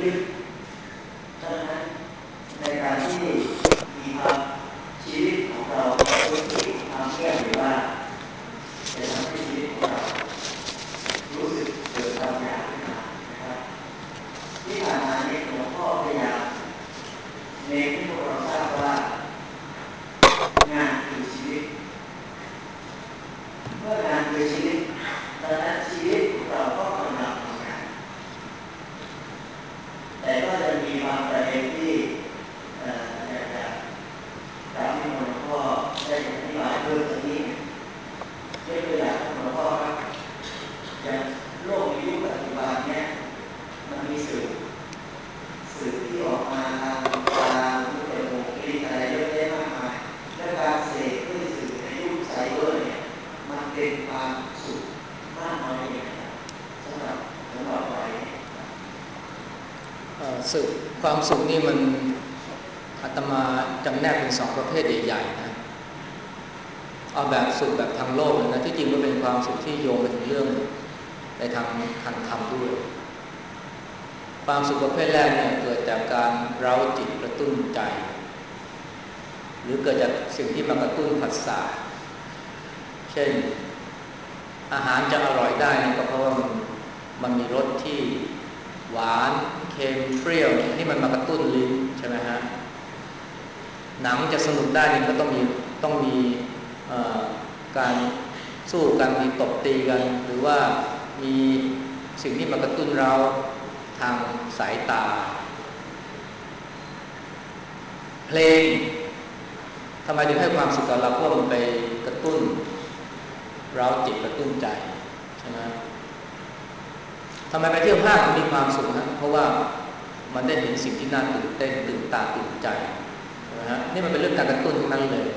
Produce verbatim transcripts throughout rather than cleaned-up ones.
ลึกๆดังนั้นในการที่มีความชีวิตของเราในพื้นที่ความเงียบหรือว่าจะทำให้ชีวิตของเรารู้สึกเกิดความอยากขึ้นมานะครับที่ผ่านมาเนี่ยหลวงพ่อพยายามเน้นให้พวกเราทราบว่างานคือชีวิตเมื่องานคือชีวิตดังนั้นชีวิตของเราก็กำลังทำงานแต่ก็จะมีบางประเด็นที่อยากจะกราบที่หลวงพ่อได้อธิบายเพิ่มสักนิดยกตัวอย่างหลวงพ่อครับอย่างโลกในยุคปัจจุบันเนี่ยมันมีสื่อสื่อที่ออกมาทางตาหูจมูกลิ้นอะไรเยอะแยะมากมายและการเสพด้วยสื่อในยุคไซเบอร์เนี่ยมันเป็นความสุขมากน้อยยังไงครับสำหรับสำหรับวัยสุขความสุขนี่มันอาตมาจำแนกเป็นสองประเภทใหญ่ๆนะเอาแบบสุขแบบทางโลกเลยนะที่จริงก็เป็นความสุขที่โยงไปถึงเรื่องในทางทางธรรมด้วยความสุขประเภทแรกเนี่ยเกิดจากการเร้าจิตกระตุ้นใจหรือเกิดจากสิ่งที่มากระตุ้นผัสสะเช่นอาหารจะอร่อยได้นี่ก็เพราะว่ามันมันมีรสที่หวานเค็มเปรี้ยวนี่มันมากระตุ้นลิ้นใช่ไหมฮะหนังจะสนุกได้นี่ก็ต้องมีต้องมีการสู้กันมีตบตีกันหรือว่ามีสิ่งที่มากระตุ้นเราทางสายตาเพลงทำไมถึงให้ความสุขกับเราเพราะมันไปกระตุ้นเราจิตกระตุ้นใจใช่ไหมทำไมไปเที่ยวห้างมีความสุขนะเพราะว่ามันได้เห็นสิ่งที่น่าตื่นเต้นตื่นตาตื่นใจใช่ไหมฮะนี่มันเป็นเรื่องการกระตุ้นทั้งนั้นเลย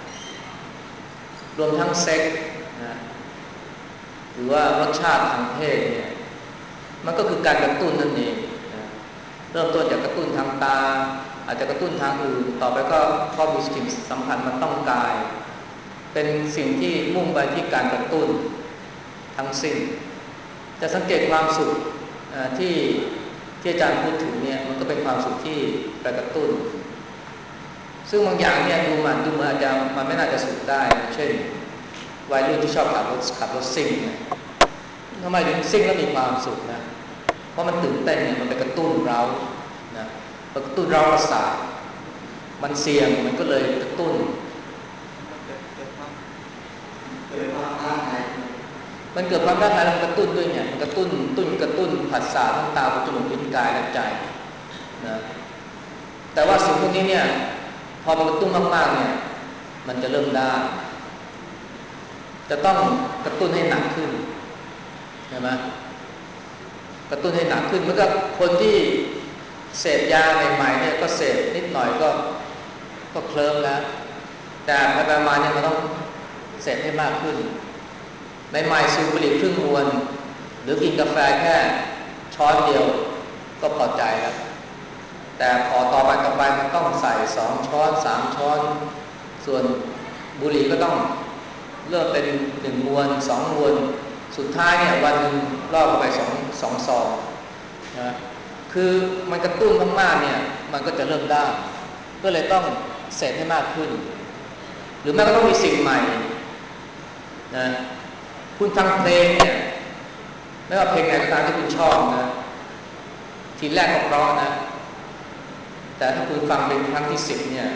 รวมทั้งเซ็กนะหรือว่ารสชาติทางเพศเนี่ยมันก็คือการกระตุ้นนั่นเองนะเริ่มต้นจากกระตุ้นทางตาอาจจะกระตุ้นทางอื่นต่อไปก็ข้อมีสิ่งสัมพันธ์มันต้องกายเป็นสิ่งที่มุ่งไปที่การกระตุ้นทั้งสิ้นจะสังเกตความสุขที่ที่อาจารย์พูดถึงเนี่ยมันก็เป็นความสุขที่ไปกระตุ้นซึ่งบางอย่างเนี่ยดูมันดูเหมือนอาจจะมันไม่น่าจะสุขได้เช่นวัยรุ่นที่ชอบขับรถขับรถซิ่งเนี่ยทำไมถึงซิ่งแล้วมีความสุขนะเพราะมันตื่นเต้นเนี่ยมันไปกระตุ้นเรานะกระตุ้นเราประสาทมันเสี่ยงมันก็เลยกระตุ้นมันเกิดเกิดความเกิดความท้าทายมันเกิดความท้าทายแล้วมันกระตุ้นด้วยเนี่ยมันกระตุ้นตุ้นกระตุ้นผัสสะทั้งตาหูจมูกลิ้นกายและใจนะแต่ว่าสิ่งพวกนี้เนี่ยพอมันกระตุ้นมากๆเนี่ยมันจะเริ่มด้านจะต้องกระตุ้นให้หนักขึ้นใช่ไหมกระตุ้นให้หนักขึ้นเหมือนกับคนที่เสพยาใหม่ๆเนี่ยก็เสพนิดหน่อยก็ก็เคลิ้มแล้วแต่ไปๆมาเนี่ยมันต้องเสพให้มากขึ้นใหม่ๆสูบบุหรี่ครึ่งมวนหรือกินกาแฟแค่ช้อนเดียวก็พอใจแล้วแต่พอต่อไปต่อไปมันต้องใส่สองช้อนสามช้อนส่วนบุหรี่ก็ต้องเริ่มเป็นหนึ่งมวนสองมวนสุดท้ายเนี่ยวันนึงรอบไปสองสองซองนะคือมันกระตุ้นมากๆเนี่ยมันก็จะเริ่มด้านก็เลยต้องเสพให้มากขึ้นหรือแม้ก็ต้องมีสิ่งใหม่นะคุณฟังเพลงเนี่ยไม่ว่าเพลงไหนก็ตามที่คุณชอบนะทีแรกก็เพราะนะแต่ถ้าคุณฟังเป็นครั้งที่สิบเนี่ย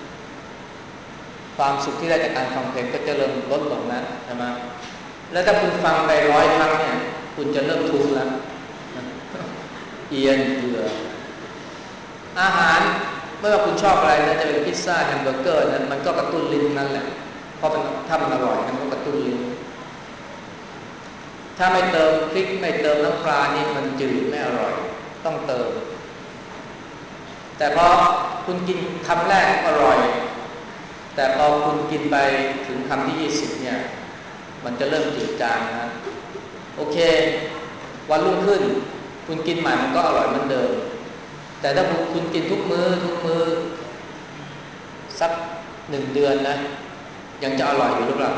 ความสุขที่ได้จากการฟังเพลงก็จะเริ่มลดลงนะใช่ไหมแล้วถ้าคุณฟังไปร้อยครั้งเนี่ยคุณจะเริ่มทุกข์แล้วเอียนเบื่ออาหารไม่ว่าคุณชอบอะไรนะจะเป็นพิซซ่าแฮมเบอร์เกอร์นะมันก็กระตุ้นลิ้นนั่นแหละเพราะมันถ้ามันอร่อยมันก็กระตุ้นลิ้นถ้าไม่เติมพริกไม่เติมน้ำปลานี่มันจืดไม่อร่อยต้องเติมแต่พอคุณกินคำแรกอร่อยแต่พอคุณกินไปถึงคำที่ยี่สิบเนี่ยมันจะเริ่มจืดจางนะโอเควันรุ่งขึ้นคุณกินใหม่มันก็อร่อยเหมือนเดิมแต่ถ้าคุณกินทุกมื้อทุกมื้อสักหนึ่งเดือนนะยังจะอร่อยอยู่หรือเปล่า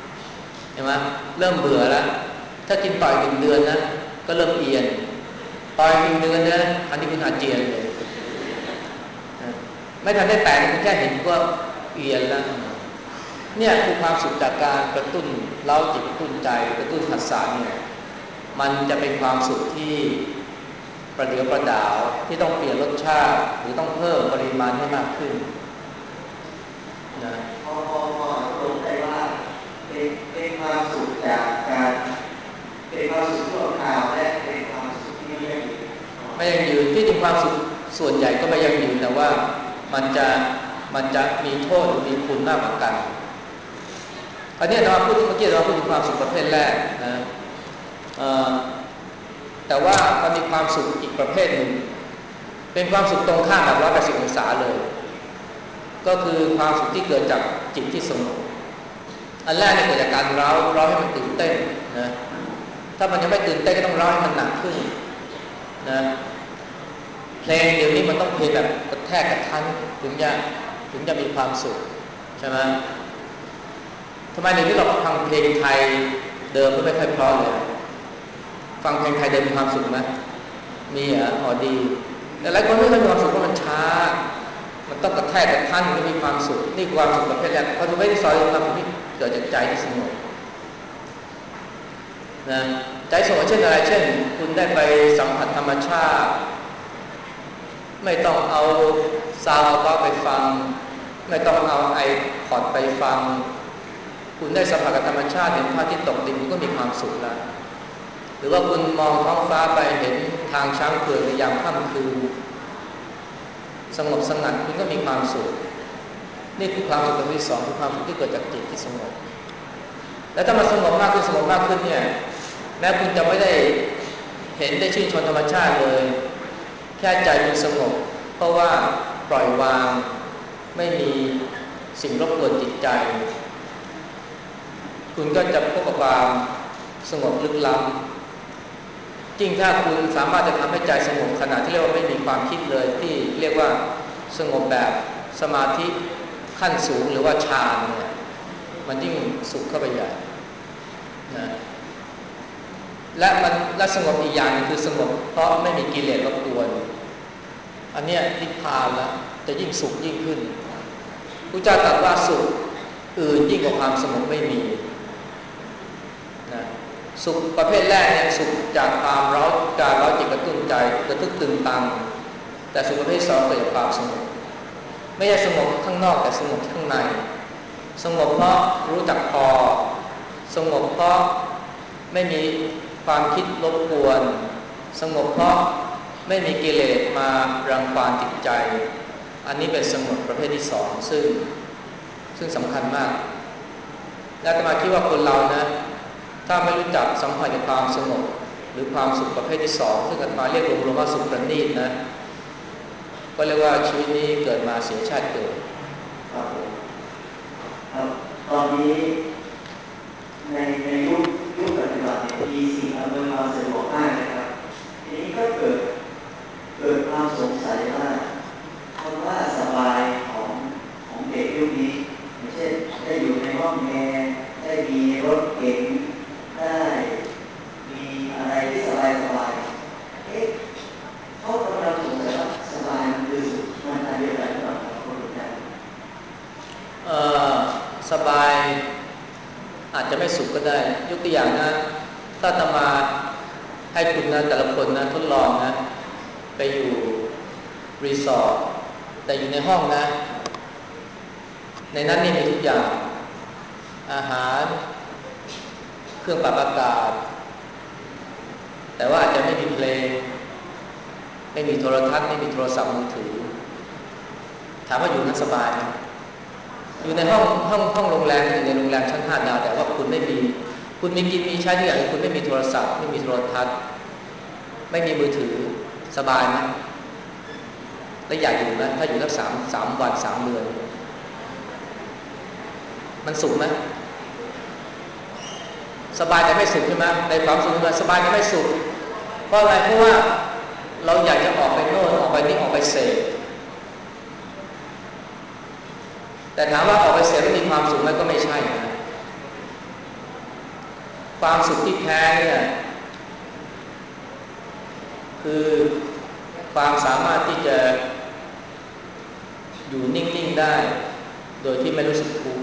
เห็นไหมเริ่มเบื่อแล้วถ้ากินต่อยหนึ่งเดือนนะก็เริ่มเอียนต่อยทีนึงนะอันนี้คุณอาเจียนเลยไม่ทันได้แตะคุณแค่เห็นก็เอียนแล้วเนี่ยคือความสุขจากการกระตุ้นเล้าจิตกระตุ้นใจกระตุ้นผัสสะเนี่ยมันจะเป็นความสุขที่ประเดี๋ยวประดาวที่ต้องเปลี่ยนรสชาติหรือต้องเพิ่มปริมาณให้มากขึ้นนะพอพอพอลงได้ว่าเป็นเป็นความสุขจากการเป็นความสุขชั่วคราวและเป็นความสุขที่ไม่ยั่งยืนไม่ยั่งยืนที่จริงความสุขส่วนใหญ่ก็ไม่ยั่งยืนแต่ว่ามันจะมันจะมีโทษหรือมีคุณมากกว่ากันอันนี้เราพูดเมื่อกี้เราพูดถึงความสุขประเภทแรกนะแต่ว่ามันมีความสุขอีกประเภทหนึ่งเป็นความสุขตรงข้ามแบบร้อยแปดสิบองศาเลยก็คือความสุขที่เกิดจากจิตที่สงบอันแรกเนี่ยเกิดจากการเร้าเร้าให้มันตื่นเต้นนะถ้ามันยังไม่ตื่นเต้นก็ต้องเร้าให้มันหนักขึ้นนะเพลงเดี๋ยวนี้มันต้องเพลงแบบกระแทกกระทันถึงจะถึงจะมีความสุขใช่ไหมทำไมเดี๋ยวนี้เราฟังเพลงไทยเดิมไม่ค่อยเพราะเลยฟังเพลงไทยเดิมมีความสุขไหมมีเหรออ๋อดีแต่หลายคนไม่ค่อยมีความสุขเพราะมันช้ามันต้องกระแทกกระทันไม่มีความสุขนี่ความสุขประเภทแรกเขาจะไม่ได้สอนความสุขที่เกิดจากใจที่สงบนะใจสงบเช่นอะไรเช่นคุณได้ไปสัมผัสธรรมชาติไม่ต้องเอาซาวด์ก็ไปฟังไม่ต้องเอาไอพอดไปฟังคุณได้สัมผัสกับธรรมชาติเห็นพระอาทิตย์ตกดินคุณก็มีความสุขแล้วหรือว่าคุณมองท้องฟ้าไปเห็นทางช้างเผือกในยามค่ำคืนสงบสงัดคุณก็มีความสุขนี่คือความสุขประเภทที่สองคือความสุขที่เกิดจากจิตที่สงบและถ้ามันสงบมากขึ้นสงบมากขึ้นเนี่ยแม้คุณจะไม่ได้เห็นได้ชื่นชมธรรมชาติเลยแค่ใจคุณสงบเพราะว่าปล่อยวางไม่มีสิ่งรบกวนจิตใจคุณก็จะพบกับความสงบลึกล้ำจริงถ้าคุณสามารถจะทำให้ใจสงบขณะที่เรียกว่าไม่มีความคิดเลยที่เรียกว่าสงบแบบสมาธิขั้นสูงหรือว่าฌานเนี่ยมันยิ่งสุขเข้าไปใหญ่นะและมันและสงบอีกอย่างนึงคือสงบเพราะไม่มีกิเลสรบกวนอันเนี้ยนิพพานแล้วจะยิ่งสุขยิ่งขึ้นพระเจ้าตรัสว่าสุขอื่นยิ่งกว่าความสงบไม่มีนะสุขประเภทแรกเนี่ยสุขจากความเร้าการเร้าจิตกระตุ้นใจกระตุ้นตึงตังแต่สุขประเภทสองเกิดจากความสงบไม่ใช่สงบข้างนอกแต่สงบข้างในสงบเพราะรู้จักพอสงบเพราะไม่มีความคิดรบกวนสงบเพราะไม่มีกิเลสมารังควานจิตใจอันนี้เป็นสงบประเภทที่สองซึ่งซึ่งสำคัญมากและอาตมาคิดว่าคนเรานะถ้าไม่รู้จักสัมผัสกับความสงบหรือความสุขประเภทที่สองซึ่งอาตมาเรียกรวมๆว่าสุขประณีตนะก็เรียกว่าชีวิตนี้เกิดมาเสียชาติเกิดครับครับตอนนี้ในในยุคยุคปัจจุบันเนี่ยมีสิ่งอำนวยความสะดวกมากนะครับทีนี้ก็เกิดเกิดความสงสัยว่าคำว่าสบายของของเด็กยุคนี้อย่างเช่นได้อยู่ในห้องแอร์ได้มีรถเก๋งได้มีอะไรที่สบายสบายเอ๊ะเขากำลังสงสัยว่าสบายมันคือสุขมันอันเดียวกันหรือเปล่าครับคุณอาจารย์เอ่อสบายอาจจะไม่สุขก็ได้ยกตัวอย่างนะถ้าอาตมาให้คุณนะแต่ละคนนะทดลองนะไปอยู่รีสอร์ทแต่อยู่ในห้องนะในนั้นนี่มีทุกอย่างอาหารเครื่องปรับอากาศแต่ว่าอาจจะไม่มีเพลงไม่มีโทรทัศน์ไม่มีโทรศัพท์มือถือถามว่าอยู่นั้นสบายไหมอยู่ในห้องห้องห้องโรงแรมอยู่ในโรงแรมชั้นห้าดาวแต่ว่าคุณไม่มีคุณมีกินมีใช้ทุกอย่างคุณไม่มีโทรศัพท์ไม่มีโทรทัศน์ไม่มีมือถือสบายไหมแล้วอยากอยู่ไหมถ้าอยู่สักสามสามวันสามเดือนมันสุขไหมสบายแต่ไม่สุขใช่ไหมในความสุขมันสบายแต่ไม่สุขเพราะอะไรเพราะว่าเราอยากจะออกไปโน่นออกไปนี่ออกไปเสพแต่ถามว่าออกไปเสพแล้วมีความสุขไหมก็ไม่ใช่นะความสุขที่แท้เนี่ยคคือความสามารถที่จะอยู่นิ่งๆได้โดยที่ไม่รู้สึกทุกข์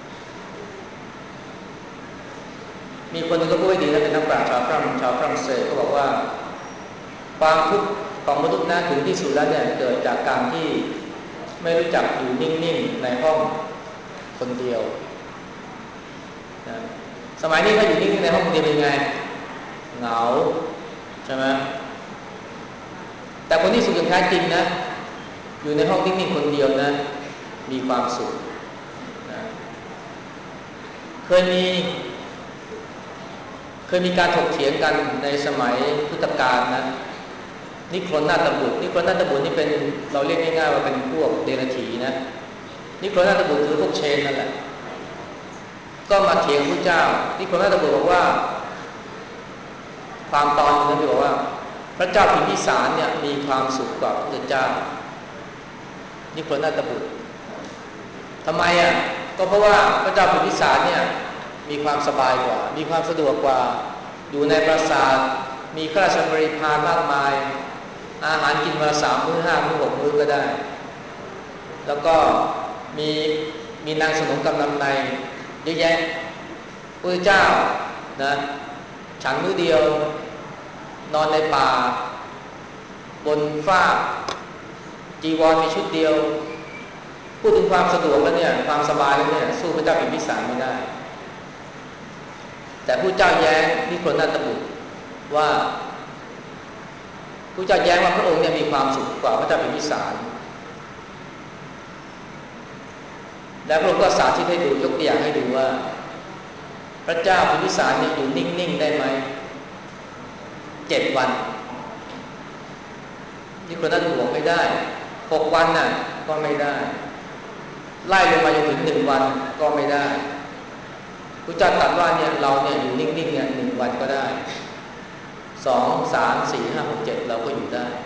มีคนหนึ่งก็พูดไว้ดีนะเป็นนักปราชญ์ชาวฝรั่งชาวฝรั่งเศสเขาบอกว่าความทุกข์ของมนุษย์นั้นถึงที่สุดแล้วเนี่ยเกิดจากการที่ไม่รู้จักอยู่นิ่งๆในห้องคนเดียวนะสมัยนี้ถ้าอยู่นิ่งๆในห้องคนเดียวเป็นไงเหงาใช่ไหมแต่คนที่สุขอย่างแท้จริงนะอยู่ในห้องนิ่งๆคนเดียวนะมีความสุขนะเคยมีเคยมีการถกเถียงกันในสมัยพุทธกาลนะนิโครนาตบุตรนิโครนาตบุตรนี่เป็นเราเรียกง่ายๆว่าเป็นพวกเดรัจฉีนะนิโครนาตบุตรคือพวกเชนนั่นแหละก็มาเถียงพระเจ้านิโครนาตบุตรบอกว่าความตอนนึงนะที่บอกว่าพระเจ้าพิมพิสารเนี่ยมีความสุขกว่าพระพุทธเจ้านิโครนาตบุตรทำไมอ่ะก็เพราะว่าพระเจ้าพิมพิสารเนี่ยมีความสบายกว่ามีความสะดวกกว่าอยู่ในปราสาทมีข้าราชบริพารมากมายอาหารกินวันละสามมื้อห้ามื้อหกมื้อก็ได้แล้วก็มีมีนางสนมกำลังในเยอะแยะพระเจ้านะฉันมื้อเดียวนอนในป่าบนฟ้าจีวรมีชุดเดียวพูดถึงความสะดวกแล้วเนี่ยความสบายแล้วเนี่ยสู้พระเจ้าพิมพิสารไม่ได้แต่ผู้เจ้าแย้งนิโครนาตบุตรว่าผู้เจ้าแย้งว่าพระองค์เนี่ยมีความสุขกว่าพระเจ้าพิมพิสารและพระองค์ก็สาธิตให้ดูยกตัวอย่างให้ดูว่าพระเจ้าพิมพิสารเนี่ยอยู่นิ่งๆได้ไหมเจ็ดวันนิโครนาตบุตรบอกไม่ได้หกวันน่ะก็ไม่ได้ไล่ลงมาจนถึงหนึ่งวันก็ไม่ได้พระเจ้าตรัสว่าเนี่ยเราเนี่ยอยู่นิ่งๆเนี่ยหนึ่งวันก็ได้สองสามสี่ห้าหกเจ็ดเราก็อยู่ได้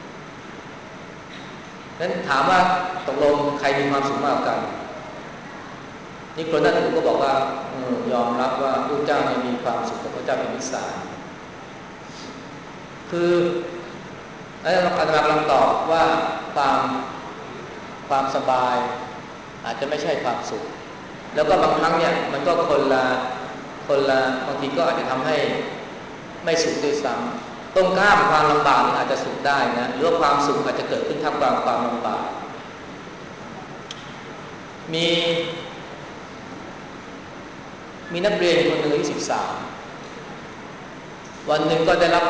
นั้นถามว่าตกลงใครมีความสุขมากกว่ากันนิโครนาตบุตรก็บอกว่ายอมรับว่าพระเจ้าเนี่ยมีความสุขกับพระเจ้าพิมพิสารคืออาจารย์กำลังตอบว่าความความสบายอาจจะไม่ใช่ความสุขแล้วก็บางครั้งเนี่ยมันก็คนละคนละบางทีก็อาจจะทำให้ไม่สุขด้วยซ้ำตรงข้ามความลำบากอาจจะสุขได้นะหรือว่าความสุขอาจจะเกิดขึ้นท่ามกลางความลำบากมีมีนักเรียนคนหนึ่งอายุสิบสามวันหนึ่งก็ได้รับ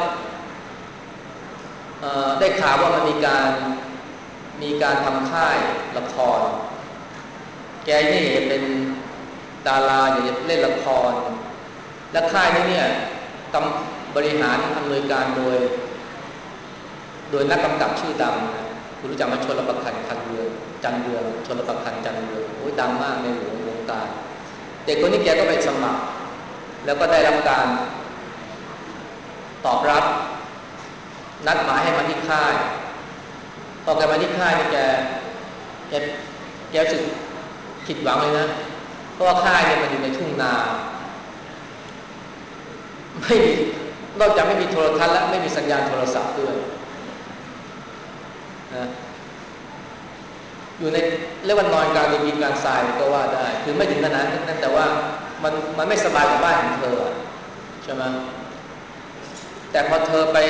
ได้ข่าวว่ามันมีการมีการทำค่ายละครแกนี่เป็นดาราอยากจะเล่นละครและค่ายนี้เนี่ยกำบริหารอำนวยการโดยโดยนักกำกับชื่อดังนะคุณรู้จักมาชลประคันคันเรืองจันเรืองชลประคันจันเรืองโอ้ยดังมากในวงวงการเด็กคนนี้แกก็ไปสมัครแล้วก็ได้รับการตอบรับนัดหมายให้มาที่ค่ายพอแกมาที่ค่ายนี่แกแกแกรู้สึกผิดหวังเลยนะเพราะว่าค่ายเนี่ยมันอยู่ในทุ่งนาไม่มีนอกจากไม่มีโทรทัศน์และไม่มีสัญญาณโทรศัพท์ด้วยนะอยู่ในเรียกว่านอนกลางดินกินกลางทรายก็ว่าได้คือไม่ถึงขนาดนั้นแต่ว่ามันมันไม่สบายกับบ้านของเธอใช่ไหมแต่พอเธอไป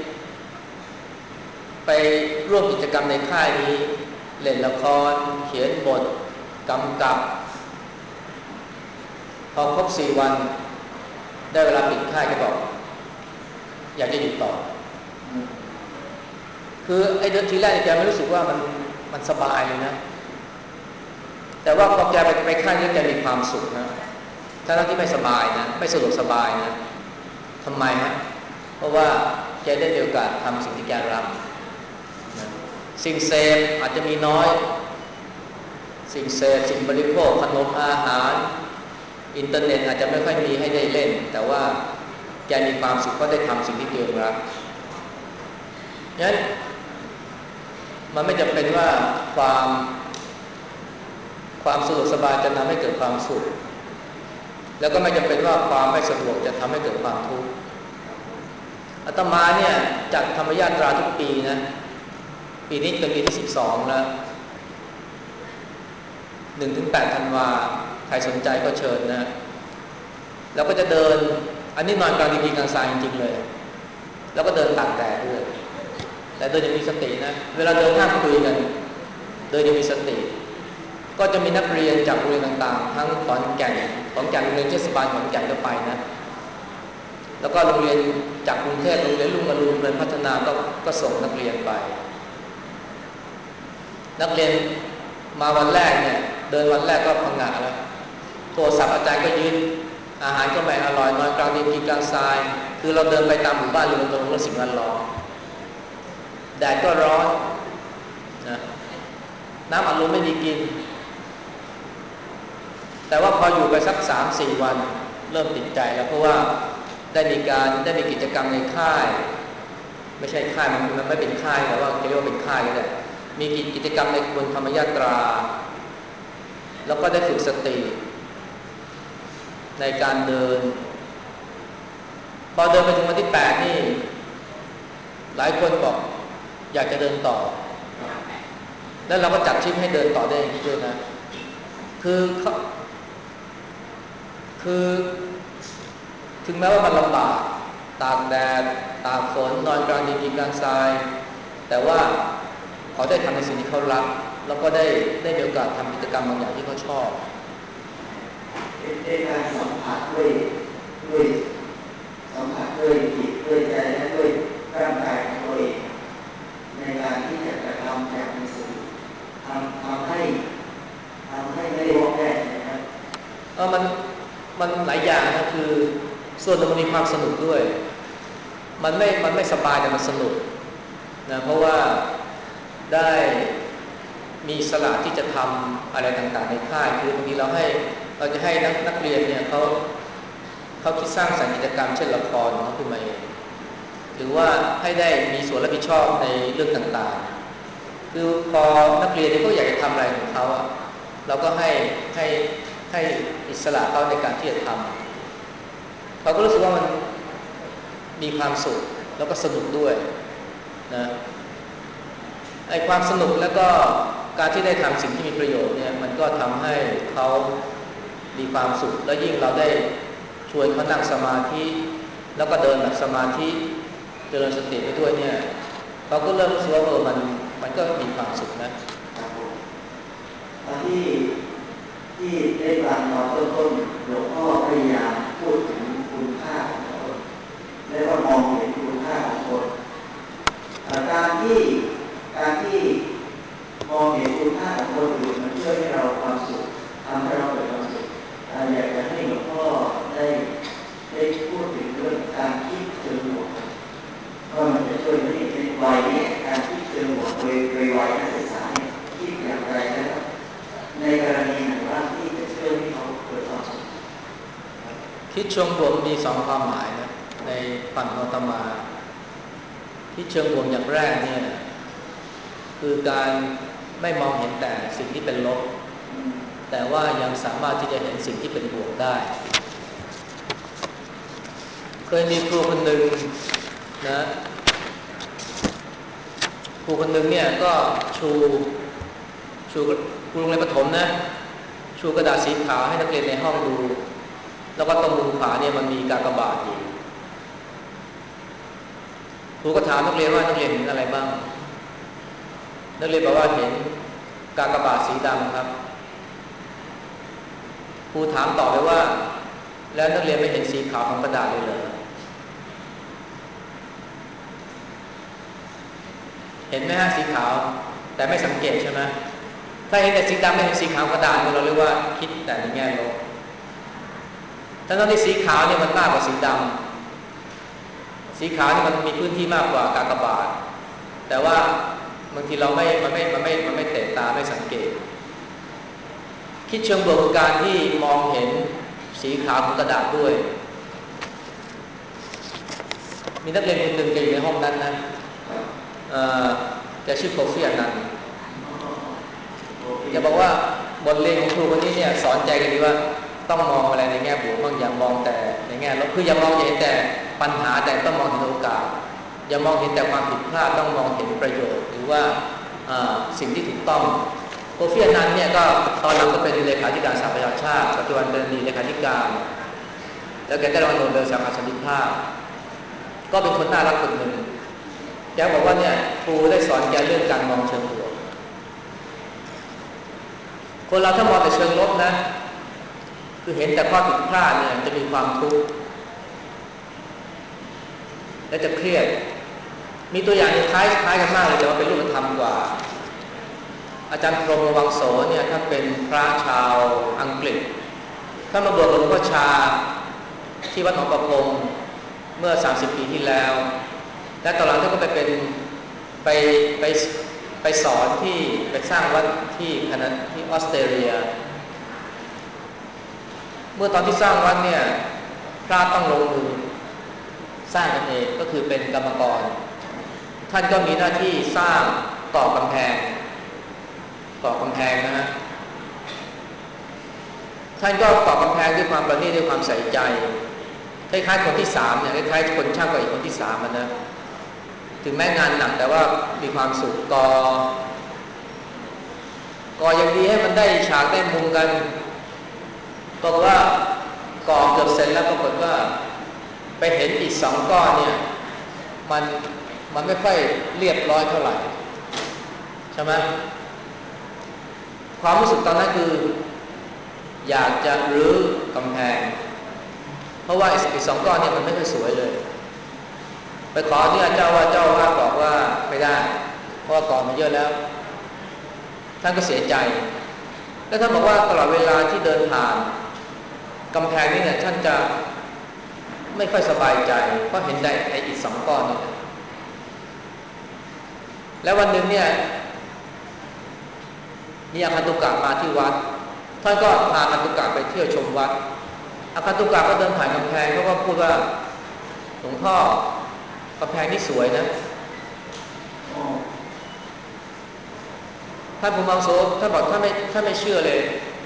ไปร่วมกิจกรรมในค่ายนี้เล่นละครเขียนบทกำกับพอครบสี่วันได้เวลาปิดค่ายก็บอกอยากจะอยู่ต่อคือไอ้เดือนทีแรกแกไม่รู้สึกว่ามันมันสบายเลยนะแต่ว่าพอแกไปไปค่ายนี้แกมีความสุขนะถ้าที่ไม่สบายนะไม่สะดวกสบายนะทำไมฮะเพราะว่าแกได้มีโอกาสทำสิ่งที่แกรักนะสิ่งเสพอาจจะมีน้อยสิ่งเสพสิ่งบริโภคขนมอาหารอินเทอร์เน็ตอาจจะไม่ค่อยมีให้ได้เล่นแต่ว่าแกมีความสุขก็ได้ทำสิ่งที่ตัวเองรักงั้นมันไม่จำเป็นว่าความความสะดวกสบายจะทำให้เกิดความสุขแล้วก็ไม่จำเป็นว่าความไม่สะดวกจะทำให้เกิดความทุกข์อาตมาเนี่ยจัดธรรมยาตราทุกปีนะปีนี้เป็นปีที่สิบสองแล้วหนึ่งถึงแปดธันวาใครสนใจก็เชิญนะแล้วก็จะเดินอันนี้นอนกลางดีๆกลางทรายจริงๆเลยแล้วก็เดินตากแดดด้วยแต่เดินอย่างมีสตินะเวลาเดินห้ามคุยกันเดินอย่างมีสติก็จะมีนักเรียนจากโรงเรียนต่างๆทั้งขอนแก่นขอนแก่นโรงเรียนเทศบาลขอนแก่นก็ไปนะแล้วก็โรงเรียนจากกรุงเทพโรงเรียนลุ่งอรุณโรงเรียนพัฒนาก็ก็ส่งนักเรียนไปนักเรียนมาวันแรกเนี่ยเดินวันแรกก็พังงะแล้วโทรศัพท์อาจารย์ก็ยืนอาหารก็ไม่อร่อยนอนกลางดินกินกลางทรายคือเราเดินไปตามหมู่บ้านเราตรงนั้นสิ่งแวดล้อมแดดก็ร้อนนะน้ำอัดลมไม่มีกินแต่ว่าพออยู่ไปสัก สามถึงสี่ วันเริ่มติดใจแล้วเพราะว่าได้มีการได้มีกิจกรรมในค่ายไม่ใช่ค่ายมันมันไม่เป็นค่ายแต่ว่าเรียกว่าเป็นค่ายก็ได้มีกิจกรรมในบนธรรมยาตราแล้วก็ได้ฝึกสติในการเดินพอเดินไปถึงวันที่แปดนี่หลายคนบอกอยากจะเดินต่อแล้วเราก็จัดทริปให้เดินต่อได้ด้วยนะคือคือถึงแม้ว่ามันลำบากตากแดดตากฝนนอนกลางดินกินกลางทรายแต่ว่าเขาได้ทำในสิ่งที่เขารักแล้วก็ได้ได้มีโอกาสทำกิจกรรมบางอย่างที่เขาชอบในการสัมผัสด้วยด้วยสัมผัสด้วยจิตด้วยใจและด้วยร่างกายของตัวเองในการที่จะกระทำอย่างมีสติทำทำให้ทำให้ไม่ได้วอกแวกนะครับเออมันมันหลายอย่างนะคือส่วนหนึ่งมันมีความสนุกด้วยมันไม่มันไม่สบายแต่มันสนุกนะเพราะว่าได้มีอิสระที่จะทำอะไรต่างๆในค่ายคือบางทีเราให้เราจะให้นักนักเรียนเนี่ยเขาเขาคิดสร้างสรรค์กิจกรรมเช่นละครของเขาขึ้นมาเองหรือว่าให้ได้มีส่วนรับผิดชอบในเรื่องต่างๆคือพอนักเรียนที่เขาอยากจะทำอะไรของเขาอะเราก็ให้ให้ให้อิสระเขาในการที่จะทำเขาก็รู้สึกว่ามันมีความสุขแล้วก็สนุกด้วยนะไอ้ความสนุกแล้วก็การที่ได้ทำสิ่งที่มีประโยชน์เนี่ยมันก็ทำให้เขามีความสุขและยิ่งเราได้ชวนเขานั่งสมาธิแล้วก็เดินแบบสมาธิเจริญสติไปด้วยเนี่ยเขาก็เริ่มรู้สึกว่าเออมันมันก็มีความสุขนะตอนที่ที่ได้ฟังตอนต้นๆหลวงพ่อพยายามพูดถึงคุณค่าของคนและว่ามองเห็นคุณค่าของคนการที่การที่มองเห็นคุณค่าของคนอื่นมันช่วยให้เราความสุขทำให้เราเกิดความสุขอยากจะให้หลวงพ่อได้ได้พูดถึงเรื่องการคิดเชิงบวกเพราะมันจะช่วยให้ในวัยนี้การคิดเชิงบวกโดยโดยวัยนักศึกษาคิดอย่างไรนะครับในกรณีไหนบ้างที่จะช่วยให้เขาเกิดความสุขคิดเชิงบวกมีสองความหมายนะในฝั่งอาตมาคิดเชิงบวกอย่างแรกเนี่ยคือการไม่มองเห็นแต่สิ่งที่เป็นลบแต่ว่ายังสามารถที่จะเห็นสิ่งที่เป็นบวกได้เคยมีครูคนหนึ่งนะครูคนหนึ่งเนี่ยก็ชูชูครูโรงเรียนประถมนะชูกระดาษสีขาวให้นักเรียนในห้องดูแล้วก็ตรงมุมขวาเนี่ยมันมีกากบาทอยู่ครูก็ถามนักเรียนว่านักเรียนเห็นอะไรบ้างนักเรียนบอกว่าเห็นกากบาทสีดำครับครูถามต่อไปว่าแล้วนักเรียนไม่เห็นสีขาวของกระดาษเลยเหรอเห็นไหมฮะสีขาวแต่ไม่สังเกตใช่ไหมถ้าเห็นแต่สีดำไม่เห็นสีขาวกระดาษเราเรียกว่าคิดแต่ในแง่ลบทั้งที่สีขาวเนี่ยมันมากกว่าสีดำสีขาวนี่มันมีพื้นที่มากกว่ากากบาทแต่ว่าบางทีเราไม่มันไม่มันไม่มันไม่เตะตาไม่สังเกตคิดเชิงบวกการที่มองเห็นสีขาวของกระดาษด้วยมีนักเรียนคนหนึ่งแกอยู่ในห้องนั้นนะแกชื่อโคฟี่อนันต์แกบอกว่าบทเรียนของครูคนนี้เนี่ยสอนใจกันดีว่าต้องมองอะไรในแง่บวกบ้างอย่ามองแต่ในแง่ลบคืออย่ามองเห็นแต่ปัญหาแต่ต้องมองเห็นโอกาสอย่ามองเห็นแต่ความผิดพลาดต้องมองเห็นประโยชน์หรือว่าสิ่งที่ถูกต้องโคฟีอันนันต์เนี่ยก็ตอนหลังก็เป็นเลขาธิการสหประชาชาติปัจจุบันเป็นเลขาธิการแล้วแกได้รางวัลโนเบลสาขาสันติภาพก็เป็นคนน่ารักคนหนึ่งแกบอกว่าเนี่ยครูได้สอนแกเรื่องการมองเชิงบวกคนเราถ้ามองแต่เชิงลบนะคือเห็นแต่ข้อผิดพลาดเนี่ยจะมีความทุกข์และจะเครียดมีตัวอย่างคล้ายคล้ายกันมากเลยแต่ว่าเป็นรูปธรรมกว่าอาจารย์พรหมวังโสเนี่ยท่านเป็นพระชาวอังกฤษท่านมาบวชกับหลวงพ่อชาที่วัดหนองประพงเมื่อสามสิบปีที่แล้วและตอนหลังท่านก็ไปเป็นไปไปไปสอนที่ไปสร้างวัดที่คณะที่ออสเตรเลียเมื่อตอนที่สร้างวัดเนี่ยพระต้องลงมือสร้างกันเองก็คือเป็นกรรมกรท่านก็มีหน้าที่สร้างก่อกำแพงก่อกำแพงนะฮะท่านก็ก่อกำแพงด้วยความประณีตด้วยความใส่ใจคล้ายๆคนที่สามเนี่ยคล้ายๆคนช่างกับอีกคนที่สามมันนะถึงแม้งานหนักแต่ว่ามีความสุขก่อก่ออย่างดีให้มันได้ฉากได้มุมกันบอกว่าก่อเกือบเสร็จแล้วปรากฏว่าไปเห็นอีกสองก้อนเนี่ยมันมันไม่ค่อยเรียบร้อยเท่าไหร่ใช่ไหมความรู้สึกตอนนั้นคืออยากจะรื้อกำแพงเพราะว่าอีกสองก้อนเนี่ยมันไม่ค่อยสวยเลยไปขอที่เจ้าว่าเจ้าว่าบอกว่าไม่ได้เพราะว่าก่อมาเยอะแล้วท่านก็เสียใจแล้วท่านบอกว่าตลอดเวลาที่เดินผ่านกำแพงนี่เนี่ยท่านจะไม่ค่อยสบายใจเพราะเห็นได้ไอ้อีกสองก้อนนี่แล้ววันหนึ่งเนี่ยมีอาคันตุกะมาที่วัดท่านก็พาอาคันตุกะไปเที่ยวชมวัดอาคันตุกะก็เดินผ่านกำแพงเขาก็พูดว่าหลวงพ่อกำแพงนี่สวยนะท่านภูมิมังโสท่านบอกท่านไม่ท่านไม่เชื่อเลย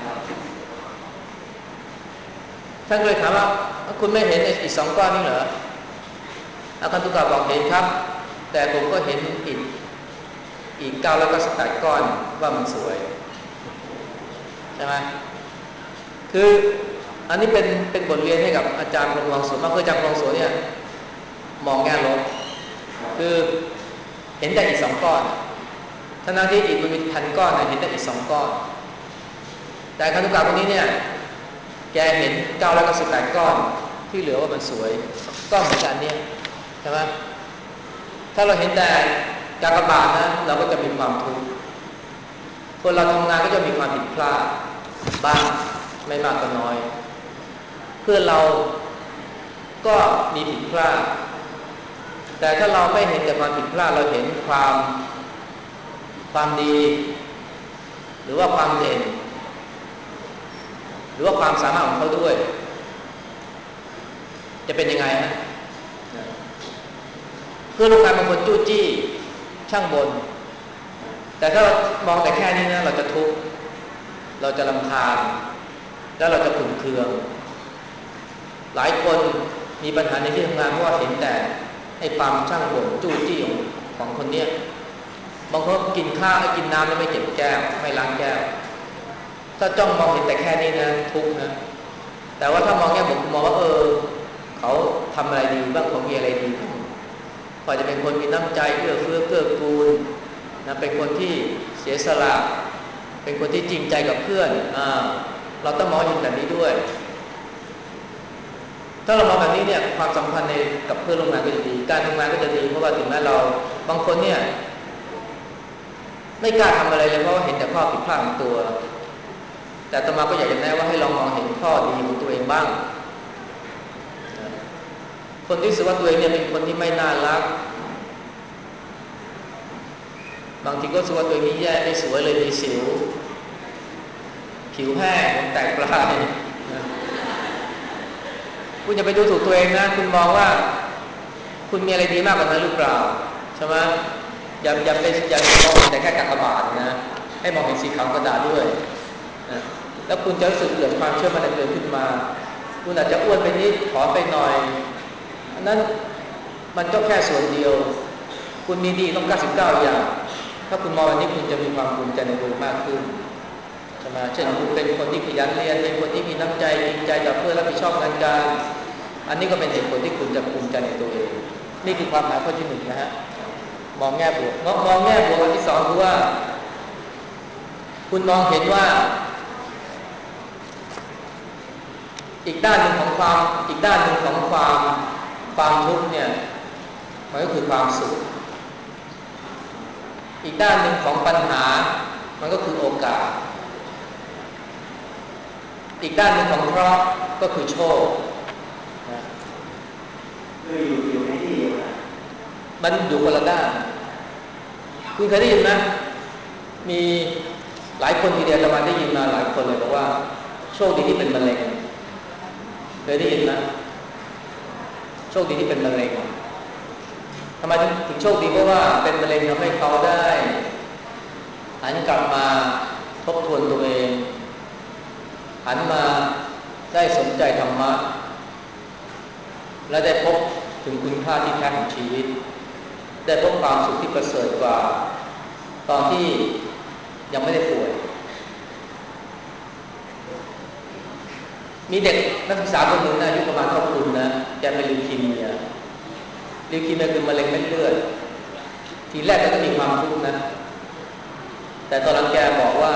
ท่านเลยถามว่าคุณไม่เห็นอีกสองก้อนนี่เหรออาคันตุกะบอกเห็นครับแต่ผมก็เห็นอีกอีกเก้าแล้วก็สแปดก้อนว่ามันสวยใช่ไหมคืออันนี้เป็นเป็นบทเรียนให้กับอาจารย์พรหมวังโสมากคืออาจารย์พรหมวังโสเนี่ยมองแง่ลบคือเห็นแต่อีกสองก้อนทั้งที่อีกมันมีพันก้อนเห็นแต่อีกสองก้อนแต่อาคันตุกะคนนี้เนี่ยแกเห็นเก้าแล้วก็สิบแปดก้อนที่เหลือว่ามันสวยก็เหมือนกันเนี่ยใช่ไหมถ้าเราเห็นแต่กากบาทนะเราก็จะมีความทุกข์คนเราทำงานก็จะมีความผิดพลาดบ้างไม่มากก็น้อยเพื่อนเราก็มีผิดพลาดแต่ถ้าเราไม่เห็นแต่ความผิดพลาดเราเห็นความความดีหรือว่าความเด่นหรือว่าความสามารถของเขาด้วยจะเป็นยังไงฮะเพื่อนร่วมงานบางคนจู้จี้ช่างบนแต่ถ้าเรามองแต่แค่นี้นะเราจะทุกข์เราจะรำคาญแล้วเราจะขุ่นเคืองหลายคนมีปัญหาในที่ทำงานเพราะว่าเห็นแต่ไอ้ความช่างบ่นจู้จี้ของคนเนี้ยบางคนกินข้าวกินน้ำแล้วไม่เก็บแก้วไม่ล้างแก้วถ้าจ้องมองเห็นแต่แค่นี้นะทุกข์นะแต่ว่าถ้ามองแง่บวกมองว่าเออเขาทำอะไรดีบ้างเขามีอะไรดีบ้างพอจะเป็นคนมีน้ำใจเอื้อเฟื้อเกื้อกูลนะเป็นคนที่เสียสละเป็นคนที่จริงใจกับเพื่อนอ่าเราต้องมองเห็นแบบนี้ด้วยถ้าเรามองแบบนี้เนี่ยความสัมพันธ์ในกับเพื่อนร่วมงานก็จะดีการทำงานก็จะดีเพราะว่าถึงแม้เราบางคนเนี่ยไม่กล้าทำอะไรเลยเพราะว่าเห็นแต่ข้อผิดพลาดของตัวแต่อาตมาก็อยากจะแนะว่าให้ลองมองเห็นข้อดีของตัวเองบ้างคนที่รู้สึกว่าตัวเองเนี่ยเป็นคนที่ไม่น่ารักบางทีก็รู้สึกว่าตัวเองนี่แย่ไม่สวยเลยมีสิวผิวแห้งแตกปลายคุณอย่าไปดูถูกตัวเองนะคุณมองว่าคุณมีอะไรดีมากกว่านั้นหรือเปล่าใช่ไหมอย่าอย่าไปอย่ามองแต่แค่กากบาทนะให้มองเห็นสีขาวกระดาษด้วยนะแล้วคุณจะรู้สึกเกิดความเชื่อมั่นในตัวเองขึ้นมาคุณอาจจะอ้วนไปนิดผอมไปหน่อยอันนั้นมันก็แค่ส่วนเดียวคุณมีดีต้องเก้าสิบเก้าอย่างถ้าคุณมองอันนี้คุณจะมีความภูมิใจในตัวมากขึ้นใช่ไหมเช่นคุณเป็นคนที่ขยันเรียนเป็นคนที่มีน้ำใจจริงใจต่อเพื่อนรับผิดชอบงานการอันนี้ก็เป็นเหตุผลที่คุณจะภูมิใจในตัวเองนี่คือความหมายข้อที่หนึ่งนะฮะมองแง่บวกมองแง่บวกอันที่สองคือว่าคุณมองเห็นว่าอีกด้านหนึ่งของความอีกด้านหนึ่งของความความทุกข์เนี่ยมันก็คือความสุขอีกด้านหนึ่งของปัญหามันก็คือโอกาสอีกด้านหนึ่งของเคราะห์ก็คือโชคนะคืออยู่อยู่ในที่เดียวกันมันอยู่คนละด้านคุณเคยได้ยินไหมมีหลายคนทีเดียวเราได้ยินมาหลายคนเลยบอกว่าโชคดีที่เป็นมะเร็งเคยได้ยินไหมโชคดีที่เป็นมะเร็งทำไมถึงโชคดีเพราะว่าเป็นมะเร็งทำให้เขาได้หันกลับมาทบทวนตัวเองหันมาได้สนใจธรรมะและได้พบถึงคุณค่าที่แท้ของชีวิตได้พบความสุขที่ประเสริฐกว่าตอนที่ยังไม่ได้ป่วยมีเด็กนักศึกษาคนหนึ่งนะอายุประมาณเท่าคุณนะแกเป็นลิวคีเมียลิวคีเมียคือมะเร็งเม็ดเลือดทีแรกก็มีความทุกข์นะแต่ตอนหลังแกบอกว่า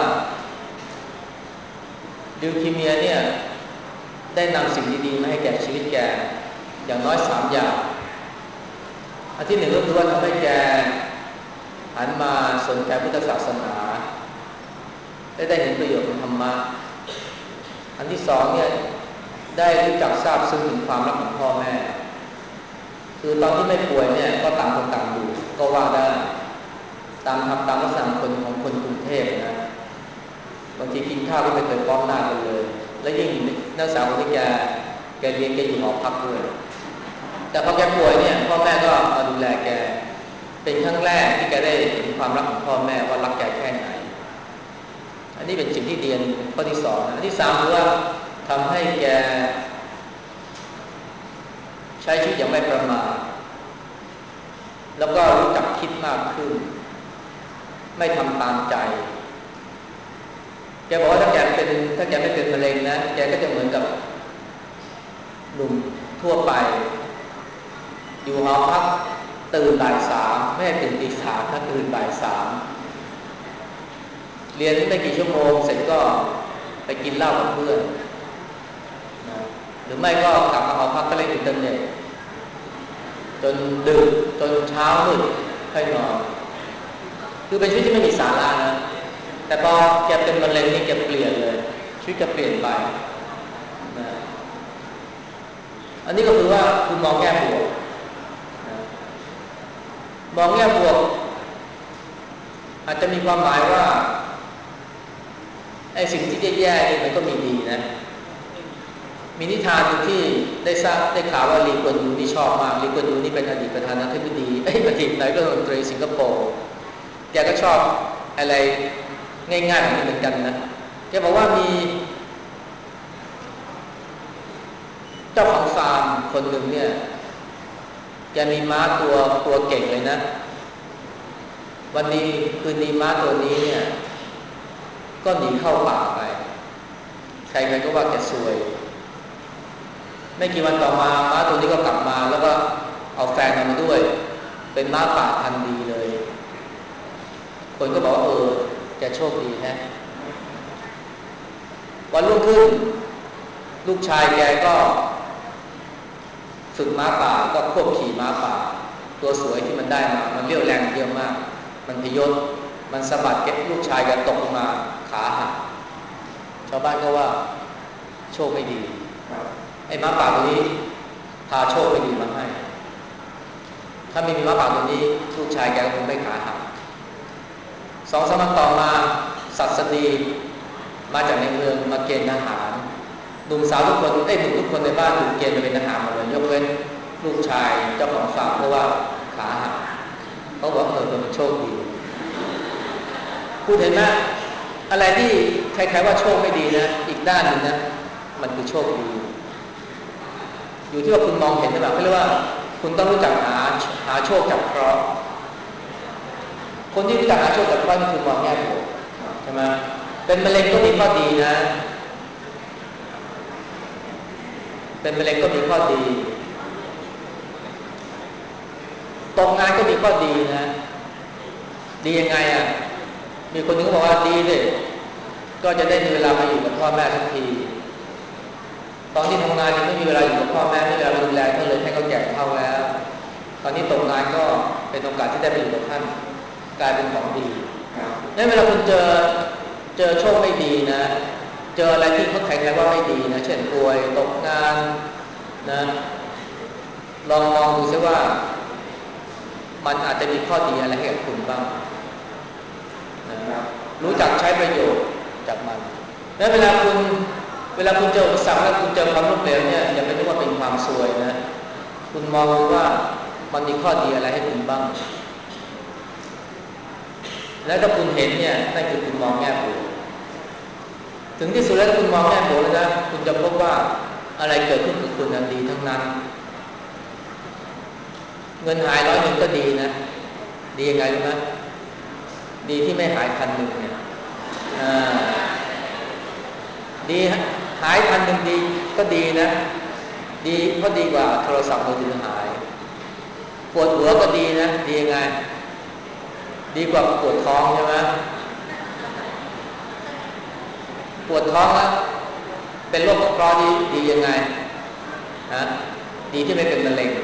ลิวคีเมียเนี่ยได้นำสิ่งดีๆมาให้แก่ชีวิตแกอย่างน้อยสามอย่างอันที่หนึ่งก็คือว่าทำให้แกหันมาสนใจพุทธศาสนาได้ได้เห็นประโยชน์ของธรรมะอันที่สองเนี่ยได้รู้จักทราบซึ้งถึงความรักของพ่อแม่คือตอนที่ไม่ป่วยเนี่ยก็ต่างคนต่างอยู่ก็ว่าได้ตามทำตามลักษณะคนของคนกรุงเทพนะบางทีกินข้าวก็ไม่เคยป้องหน้ากันเลยและยิ่งนักศึกษาคนที่แกแกเรียนแกอยู่หอพักด้วยแต่พอแกป่วยเนี่ยพ่อแม่ก็มาดูแลแกเป็นครั้งแรกที่แกได้เห็นความรักของพ่อแม่ว่ารักแกแค่ไหนอันนี้เป็นสิ่งที่เรียนข้อที่สองอันที่สามคือว่าทำให้แกใช้ชีวิตอย่างไม่ประมาทแล้วก็รู้จักคิดมากขึ้นไม่ทำตามใจแกบอกว่าถ้าแกเป็นถ้าแกไม่เป็นมะเร็งนะแกก็จะเหมือนกับหนุ่มทั่วไปอยู่หอพักตื่นบ่ายสามไม่ให้ตื่นตีสามถ้าตื่นบ่ายสามเรียนได้กี่ชั่วโมงเสร็จก็ไปกินเหล้ากับเพื่อนนะหรือไม่ก็กลับมาหอพักก็เล่นอินเทอร์เน็ตจนดึกจนเช้ามืดค่อยนอนคือเป็นชีวิตที่ไม่มีสาระนะแต่พอแกเป็นมะเร็งนี่แกเปลี่ยนเลยชีวิตแกเปลี่ยนไปนะอันนี้ก็คือว่าคุณมองแง่บวกนะมองแง่บวกอาจจะมีความหมายว่าไอ้สิ่งที่แย่ๆนี่มันก็มีดีนะมีนิทานที่ได้ทราบได้ข่าวว่าลีกวนยูนี่ชอบมากลีกวนยูนี่เป็นอดีตประธานาธิบดีไอ้อดีตนายกรัฐมนตรีสิงคโปร์แกก็ชอบอะไรง่ายๆแบบนี้เหมือนกันนะแกบอกว่ามีเจ้าของฟาร์มคนหนึ่งเนี่ยแกมีม้าตัวตัวเก่งเลยนะวันนี้คืนนี้ม้าตัวนี้เนี่ยก็หนีเข้าป่าไปใครๆก็ว่าแกซวยไม่กี่วันต่อมาม้าตัวนี้ก็กลับมาแล้วก็เอาแฟนมาด้วยเป็นม้าป่าพันธุ์ดีเลยคนก็บอกว่าเออแกโชคดีฮะวันรุ่งขึ้นลูกชายแกก็ฝึกม้าป่าก็ควบขี่ม้าป่าตัวสวยที่มันได้มามันเรี่ยวแรงเยอะมากมันพยศมันสะบัดแกลูกชายแกตกลงมาขาหักชาวบ้านก็ว่าโชคไม่ดีไอ้ม้าป่าตัวนี้พาโชคไม่ดีมาให้ถ้าไม่มีม้าป่าตัวนี้ลูกชายแกคงไม่ขาหักสองสามวันต่อมาศัสดีมาจากในเมืองมาเกณฑ์ทหารหนุ่มสาวทุกคนไอ้หนุ่มทุกคนในบ้านถูกเกณฑ์ไปเป็นทหารหมดเลยยกเว้นลูกชายเจ้าของฟาร์มเพราะว่าขาหักเขาบอกเออเป็นโชคดีพูดเห็นไหมอะไรที่คล้ายๆว่าโชคไม่ดีนะอีกด้านหนึ่งนะมันคือโชคดีอยู่ที่ว่าคุณมองเห็นหรือเปล่าเขาเรียกว่าคุณต้องรู้จักหาหาโชคจากเคราะห์คนที่รู้จักหาโชคจากเคราะห์นี่คือมองแง่บวกใช่ไหมเป็นมะเร็งก็มีข้อดีนะเป็นมะเร็งก็มีข้อดีตกงานก็มีข้อดีนะดียังไงอ่ะมีคนนึงบอกว่าดีเลยก็จะได้มีเวลาไปอยู่กับพ่อแม่สักทีตอนที่ทำงานยังไม่มีเวลาอยู่กับพ่อแม่ไม่มีเวลาดูแลเขาเลยให้เขาแก่เฒ่าแล้วตอนนี้ตกงานก็เป็นโอกาสที่ได้ไปอยู่กับท่านกลายเป็นของดีในเวลาคุณเจอเจอโชคไม่ดีนะเจออะไรที่เขาแข่งกันว่าไม่ดีนะเช่นป่วยตกงานนะลองมองดูซิว่ามันอาจจะมีข้อดีอะไรให้กับคุณบ้างนะรู้จักใช้ประโยชน์จากมันและเวลาคุณเวลาคุณเจออุปสรรคและคุณเจอความล้มเหลวเนี่ยอย่าไปนึกว่าเป็นความซวยนะคุณมองดูว่ามันมีข้อดีอะไรให้คุณบ้างและถ้าคุณเห็นเนี่ยนั่นคือคุณมองแง่บวกถึงที่สุดแล้วคุณมองแง่บวกแล้วนะคุณจะพบว่าอะไรเกิดขึ้นกับคุณนั้นดีทั้งนั้นเงินหายร้อยหนึ่งก็ดีนะดียังไงรู้ไหมดีที่ไม่หายพันหนึ่งเนี่ยดีหายพันหนึ่งดีก็ดีนะดีเพราะดีกว่าโทรศัพท์มือถือหายปวดหัวก็ดีนะดียังไงดีกว่าปวดท้องใช่ไหมปวดท้องแล้วเป็นโรคกระเพาะดีดียังไงฮะดีที่ไม่เป็นมะเร็ง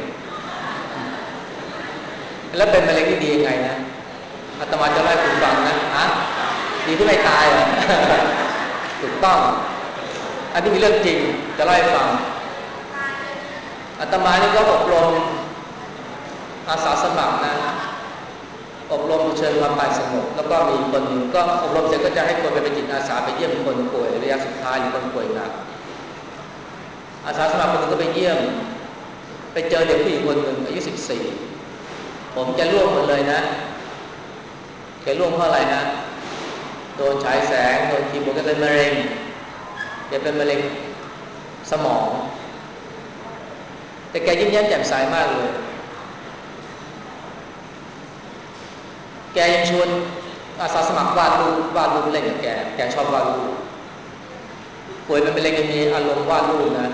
แล้วเป็นมะเร็งที่ดียังไงนะอาตมาจะเล่าให้คุณฟังนะฮะดีที่ไม่ตายเหรอ ถูกต้องอันนี้มีเรื่องจริงจะเล่าให้ฟังอาตมานี่ก็อบรมอาสาสมัครนะอบรมเชิญความตายสงบแล้วก็มีคนหนึ่งก็อบรมเสร็จก็จะให้คนไปเป็นจิตอาสาไปเยี่ยมคนป่วยระยะสุดท้ายหรือคนป่วยหนักอาสาสมัครคนนึงก็ไปเยี่ยมไปเจอเด็กผู้หญิงคนหนึ่งอายุสิบสี่ผมจะร่วมหมดเลยนะแกร่วมเพราะอะไรนะโดนฉายแสงโดนคีโมแกเป็นมะเร็งแกเป็นมะเร็งสมองแต่แกยิ้มแย้มแจ่มใสมากเลยแกยังชวนอาสาสมัครวาดรูปวาดรูปเล่นกับแกแกชอบวาดรูปป่วยเป็นมะเร็งยังมีอารมณ์วาดรูปนะ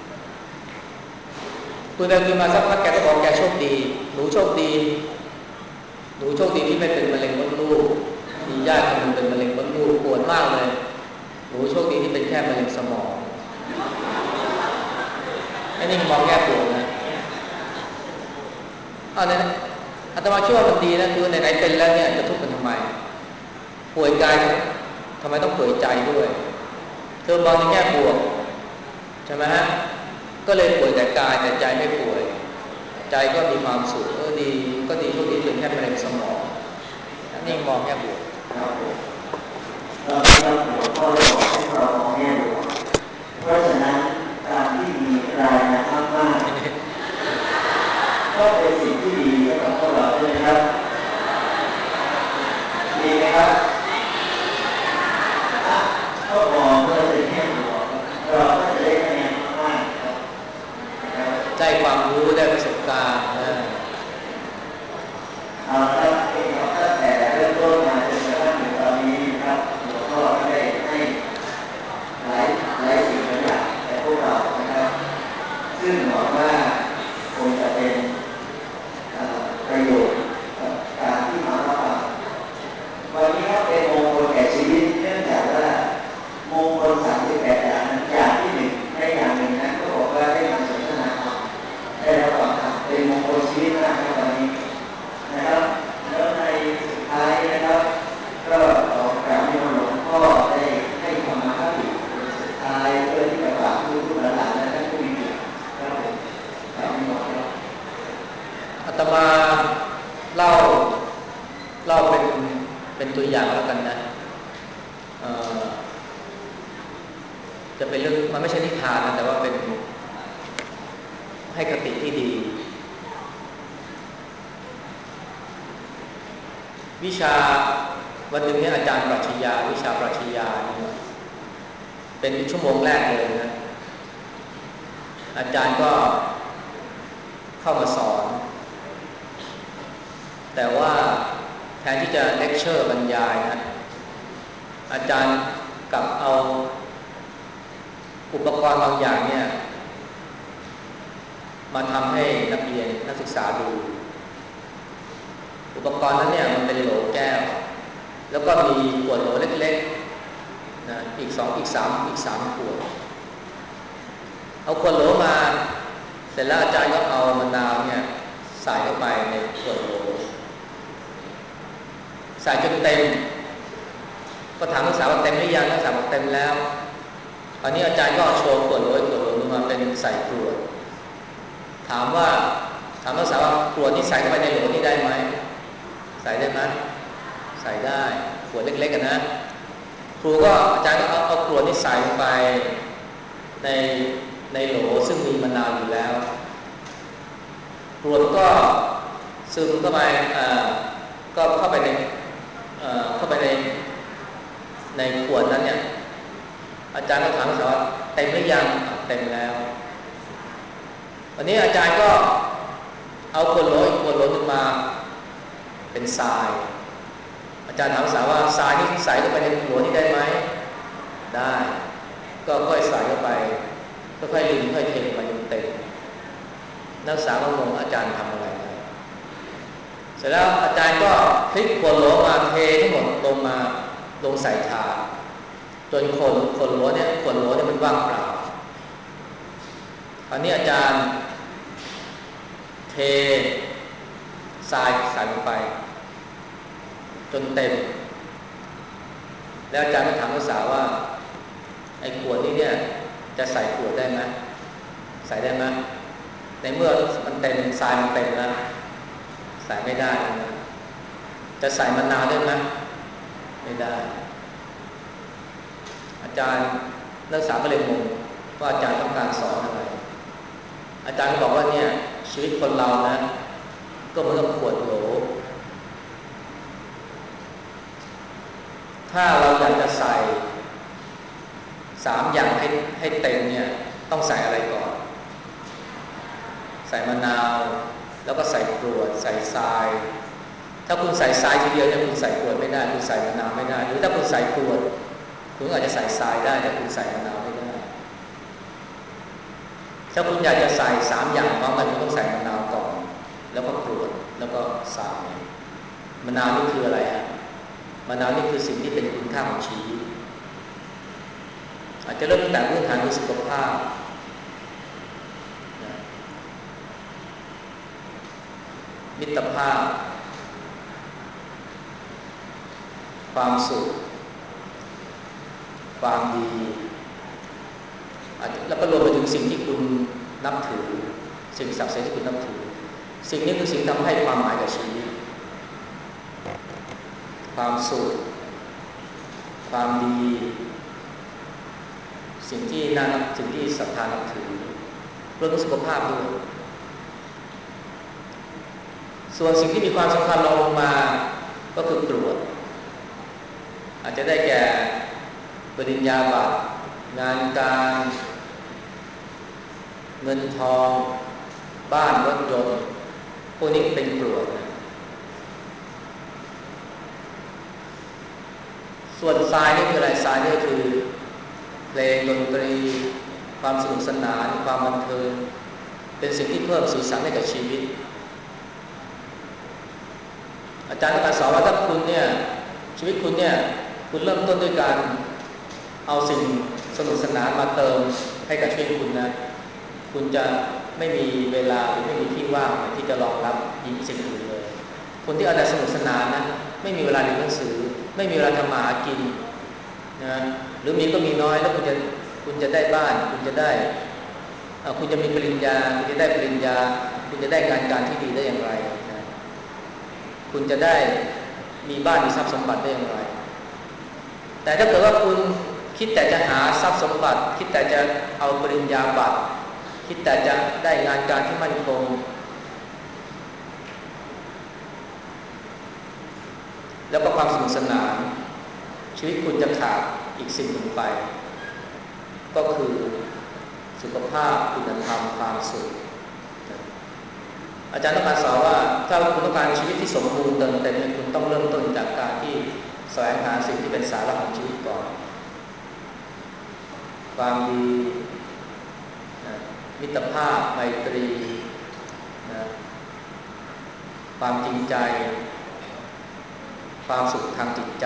คุยไปคุยมาสักพักแกก็บอกแกโชคดีหนูโชคดีหนูโชคดีที่ไม่เป็นมะเร็งมดลูกมีญาติคนนึงเป็นมะเร็งมดลูกปวดมากเลยหนูโชคดีที่เป็นแค่มะเร็งสมองไอ้นี่มองแง่บวกนะเอาเนี่ยอาตมาคิดว่ามันดีนะคือไหนๆเป็นแล้วเนี่ยจะทุกข์กันทำไมป่วยกายทำไมต้องป่วยใจด้วยเธอมองในแง่บวกใช่ไหมฮะก็เลยป่วยแต่กายแต่ใจไม่ป่วยใจก็มีความสุขเออดีก็ดีทุกทีเป็นแค่มะเร็งสมองนี่มองแง่บวกเราไม่ต้องหัวข้อเลยบอกให้เรามองแง่บวกเพราะฉะนั้นการที่มีรายได้มากๆก็เป็นสิ่งที่ดีสำหรับพวกเราใช่ไหมครับดีไหมครับก็มองเพื่อเป็นแง่บวกเราก็จะได้คะแนนมากๆครับได้ความรู้ได้ประสบการณ์นะเอาละเองเราตั้งแต่เริ่มต้นมาจนกระทั่งถึงตอนนี้นะครับหัวข้อก็ได้ให้หลายหลายสิ่งหลายอย่างแก่พวกเรานะครับซึ่งหวังว่าคงจะเป็นประโยชน์กับการที่มารับฟังวันนี้ก็เป็นมงคลแก่ชีวิตเนื่องจากว่ามงคลสามสิบแปดอย่างนั้นอย่างที่หนึ่งในอย่างหนึ่งนั้นก็บอกว่าได้มาสนทนาธรรมได้รับฟังธรรมเป็นมงคลชีวิตมากในวันนี้นะครับแล้วในสุดท้ายนะครับก็ขอกราบนิมนต์หลวงพ่อได้ให้ธรรมะคติสุดท้ายเพื่อที่จะฝากผู้ผู้หลานและท่านผู้มีเกียรติครับผมกราบนิมนต์ครับอาตมาเล่าเล่าเป็นเป็นตัวอย่างแล้วกันนะเอ่อจะเป็นเรื่องมันไม่ใช่นิทานนะแต่ว่าเป็นให้คติที่ดีวิชาวันหนึ่งเนี่ยอาจารย์ปรัชญาวิชาปรัชญาเนี่ยเป็นชั่วโมงแรกเลยนะอาจารย์ก็เข้ามาสอนแต่ว่าแทนที่จะเลคเชอร์บรรยายนะอาจารย์กลับเอาอุปกรณ์บางอย่างเนี่ยมาทำให้นักเรียนนักศึกษาดูอุปกรณ์นั้นเนี่ยมันเป็นโหลแก้วแล้วก็มีขวดโหลเล็กๆนะอีกสองอีกสามอีกสามขวดเอาขวดโหลมาเสร็จแล้วอาจารย์ก็เอามะนาวเนี่ยใส่เข้าไปในขวดโหลใส่จนเต็มก็ถามนักศึกษาว่าเต็มหรือยังนักศึกษาบอกเต็มแล้วตอนนี้อาจารย์ก็โชว์ขวดโหลขวดโหลนึงมาเป็นใส่กรวดถามว่าถามนักศึกษาว่ากรวดที่ใส่เข้าไปในโหลนี่ได้ไหมใส่ได้ไหมใส่ได้ขวดเล็กๆกันนะครูก็อาจารย์ก็เอาเอากรวดที่ใส่ลงไปในในโหลซึ่งมีมะนาวอยู่แล้วกรวดก็ซึมเข้าไปอ่าก็เข้าไปในเอ่อเข้าไปในในขวดนั้นเนี่ยอาจารย์ก็ถามนักศึกษาว่าเต็มหรือยังเต็มแล้ววันนี้อาจารย์ก็เอาขวดโหลอีกขวดโหลนึงมาเป็นทรายอาจารย์ถามนักศึกษาว่าทรายนี่ใส่เข้าไปในขวดนี้ได้ไหมได้ก็ค่อยใส่เข้าไปค่อยๆดึงค่อยๆเทลงไปจนเต็มนักศึกษาก็งงอาจารย์ทำอะไรเสร็จแล้วอาจารย์ก็พลิกขวดโหลมาเททั้งหมดลงมาลงใส่ถาดจนขวดขวดโหลเนี่ยขวดโหลเนี่ยมันว่างเปล่าคราวนี้อาจารย์เททรายใส่ลงไปจนเต็มแล้วอาจารย์ก็ถามนักศึกษาว่าไอ้ขวดนี้เนี่ยจะใส่ขวดได้ไหมใส่ได้ไหมในเมื่อมันเต็มทรายมันเต็มแล้วใส่ไม่ได้นะจะใส่มะนาวได้ไหมไม่ได้อาจารย์นักศึกษาก็เลยงงว่าอาจารย์ต้องการสอนอะไรอาจารย์ก็บอกว่าเนี่ยชีวิตคนเรานะก็เหมือนกับขวดโหลถ้าเราอยากจะใส่สามอย่างให้ให้เต็มเนี่ยต้องใส่อะไรก่อนใส่มะนาวแล้วก็ใส่กรวดใส่ทรายถ้าคุณใส่ทรายทีเดียวเนี่ยคุณใส่กรวดไม่ได้คุณใส่มะนาวไม่ได้หรือถ้าคุณใส่กรวดคุณอาจจะใส่ทรายได้แต่คุณใส่มะนาวไม่ได้ถ้าคุณอยากจะใส่สามอย่างพร้อมกันคุณต้องใส่มะนาวก่อนแล้วก็กรวดแล้วก็ทรายมะนาวนี่คืออะไรฮะมะนาวนี่คือสิ่งที่เป็นคุณค่าของชีวิตอาจจะเริ่มตั้งแต่พื้นฐานคือสุขภาพมิตรภาพความสุขความดีแล้วก็รวมไปถึงสิ่งที่คุณนับถือสิ่งศักดิ์สิทธิ์ที่คุณนับถือสิ่งนี้คือสิ่งทำให้ความหมายกับชีวิตความสุขความดีสิ่งที่น่านับสิ่งที่ศรัทธานับถือรวมถึงสุขภาพด้วยส่วนสิ่งที่มีความสำคัญรองลงมาก็คือกรวดอาจจะได้แก่ปริญญาบัตรงานการเงินทองบ้านรถยนต์พวกนี้เป็นกรวดส่วนทรายนี่คืออะไรทรายนี่คือเพลงดนตรีความสนุกสนานความบันเทิงเป็นสิ่งที่เพิ่มสีสันให้กับชีวิตอาจารย์ก็สอนว่าถ้าคุณเนี่ยชีวิตคุณเนี่ยคุณเริ่มต้นด้วยการเอาสิ่งสนุกสนานมาเติมให้กับชีวิตคุณนะคุณจะไม่มีเวลาหรือไม่มีที่ว่างที่จะรองรับยิ่งสิ่งอื่นเลยคนที่เอาแต่สนุกสนานนะไม่มีเวลาเรียนหนังสือไม่มีเวลาทำมาหากินนะหรือมีก็มีน้อยแล้วคุณจะคุณจะได้บ้านคุณจะได้คุณจะมีปริญญาคุณจะได้ปริญญาคุณจะได้งานการที่ดีได้อย่างไรนะคุณจะได้มีบ้านมีทรัพย์สมบัติได้อย่างไรแต่ถ้าเกิดว่าคุณคิดแต่จะหาทรัพย์สมบัติคิดแต่จะเอาปริญญาบัตรคิดแต่จะได้งานการที่มั่นคงแล้วก็ความสนุกสนานชีวิตคุณจะขาดอีกสิ่งหนึ่งไปก็คือสุขภาพคุณธรรมความสุขอาจารย์ต้องการสอนว่าถ้าคุณต้องการชีวิตที่สมบูรณ์เติมเต็มคุณต้องเริ่มต้นจากการที่แสวงหาสิ่งที่เป็นสาระของชีวิตก่อนความดีนะมิตรภาพไมตรีนะความจริงใจความสุขทางจิตใจ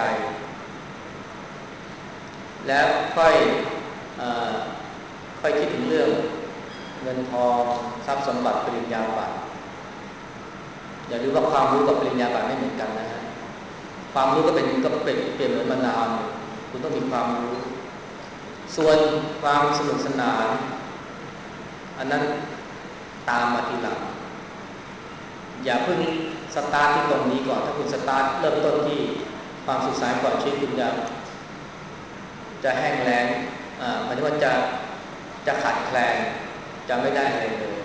แล้วค่อยเอ่อค่อยคิดถึงเรื่องเงินทองทรัพย์สมบัติปริญญาบัตรอย่าลืมว่าความรู้กับปริญญาบัตรไม่เหมือนกันนะฮะความรู้ก็เป็นก็เป็นเปรียบเหมือนมะนาวคุณต้องมีความรู้ส่วนความสนุกสนานอันนั้นตามมาทีหลังอย่าเพิ่งสตาร์ทที่ตรงนี้ก่อนถ้าคุณสตาร์ทเริ่มต้นที่ความสุขสายก่อนชีวิตคุณจะจะแห้งแล้งอ่าหมายถึงว่าจะจะขาดแคลนจะไม่ได้อะไรเลย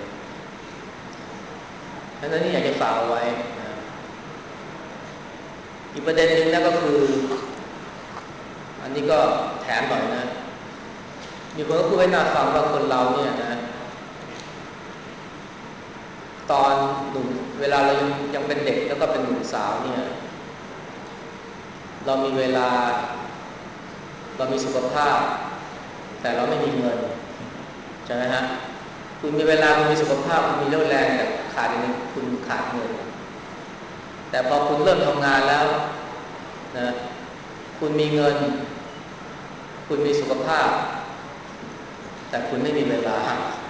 เพราะฉะนั้นนี่อยากจะฝากเอาไว้นะอีกประเด็นหนึ่งนั่นก็คืออันนี้ก็แถมหน่อยนะมีคนก็พูดให้น่าฟังว่าคนเราเนี่ยนะตอนหนุ่มเวลาเรายังยังเป็นเด็กแล้วก็เป็นหนุ่มสาวเนี่ยเรามีเวลาเรามีสุขภาพแต่เราไม่มีเงินใช่ไหมฮะคุณมีเวลาคุณมีสุขภาพคุณมีเรี่ยวแรงแต่ขาดอย่างนึงคุณขาดเงินแต่พอคุณเริ่มทำงานแล้วนะคุณมีเงินคุณมีสุขภาพแต่คุณไม่มีเวลา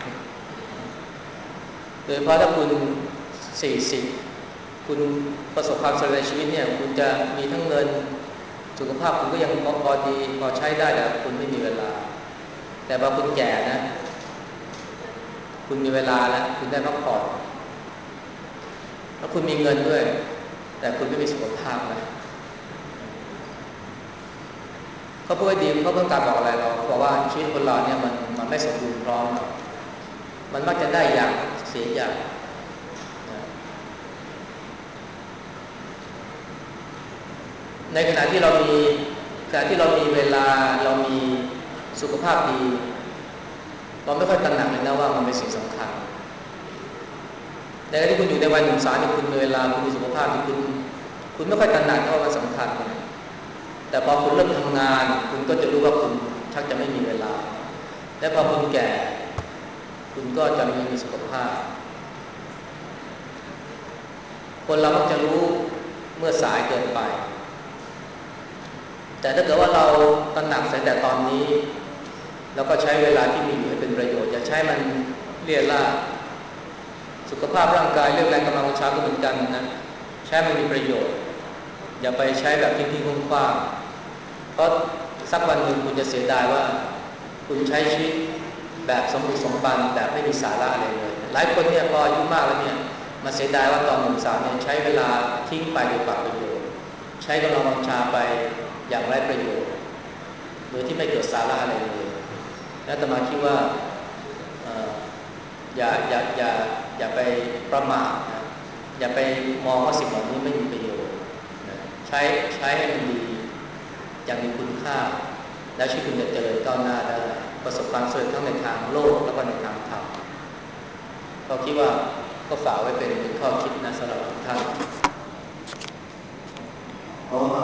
โดยเฉพาะถ้าคุณสี่สิบคุณประสบความสำเร็จในชีวิตเนี่ยคุณจะมีทั้งเงินสุขภาพคุณก็ยังพอดีพอใช้ได้แต่คุณไม่มีเวลาแต่พอคุณแก่นะคุณมีเวลาแล้วคุณได้พักผ่อนแล้วคุณมีเงินด้วยแต่คุณไม่มีสุขภาพนะเขาพูดดีเขาต้องการบอกอะไรเราบอกว่าชีวิตคนเราเนี่ยมันมันไม่สมบูรณ์พร้อมมันมักจะได้อย่างเสียอย่างในขณะที่เรามีขณะที่เรามีเวลาเรามีสุขภาพดีเราไม่ค่อยตระหนักเลยนะว่ามันเป็นสิ่งสำคัญแต่ที่คุณอยู่ในวัยหนุ่มสาวเนี่ยคุณมีเวลาคุณมีสุขภาพที่คุณคุณไม่ค่อยตระหนักว่ามันสำคัญแต่พอคุณเริ่มทำงานคุณก็จะรู้ว่าคุณชักจะไม่มีเวลาและพอคุณแก่คุณก็จะไม่มีสุขภาพคนเรามักจะรู้เมื่อสายเกินไปแต่ถ้าเกิดว่าเราตระหนักตั้งแต่ตอนนี้แล้วก็ใช้เวลาที่มีอยู่ให้เป็นประโยชน์อย่าใช้มันเลี่ยล่าสุขภาพร่างกายเรื่องแรงกำลังวังชาก็เหมือนกันนะใช้มันมีประโยชน์อย่าไปใช้แบบทิ้งๆคว่างๆเพราะสักวันหนึ่งคุณจะเสียดายว่าคุณใช้ชีวิตแบบสมบุกสมบันแบบไม่มีสาระอะไรเลยหลายคนเนี่ยพออายุมากแล้วเนี่ยมาเสียดายว่าตอนหนุ่มสาวเนี่ยใช้เวลาทิ้งไปโดยเปล่าประโยชน์ใช้กำลังวังชาไปอย่างไร้ประโยชน์โดยที่ไม่เกิดสาระอะไรเลยและอาตมาคิดว่าอย่าอย่าอย่าอย่าไปประมาทนะอย่าไปมองว่าสิ่งเหล่านี้ไม่มีประโยชน์นะใช้ใช้ให้มันดีอย่างมีคุณค่าและชีวิตคุณจะเจริญก้าวหน้าได้ประสบความสำเร็จทั้งในทางโลกและก็ในทางธรรมก็คิดว่าก็ฝากไว้เป็นข้อคิดนะสำหรับทุกท่าน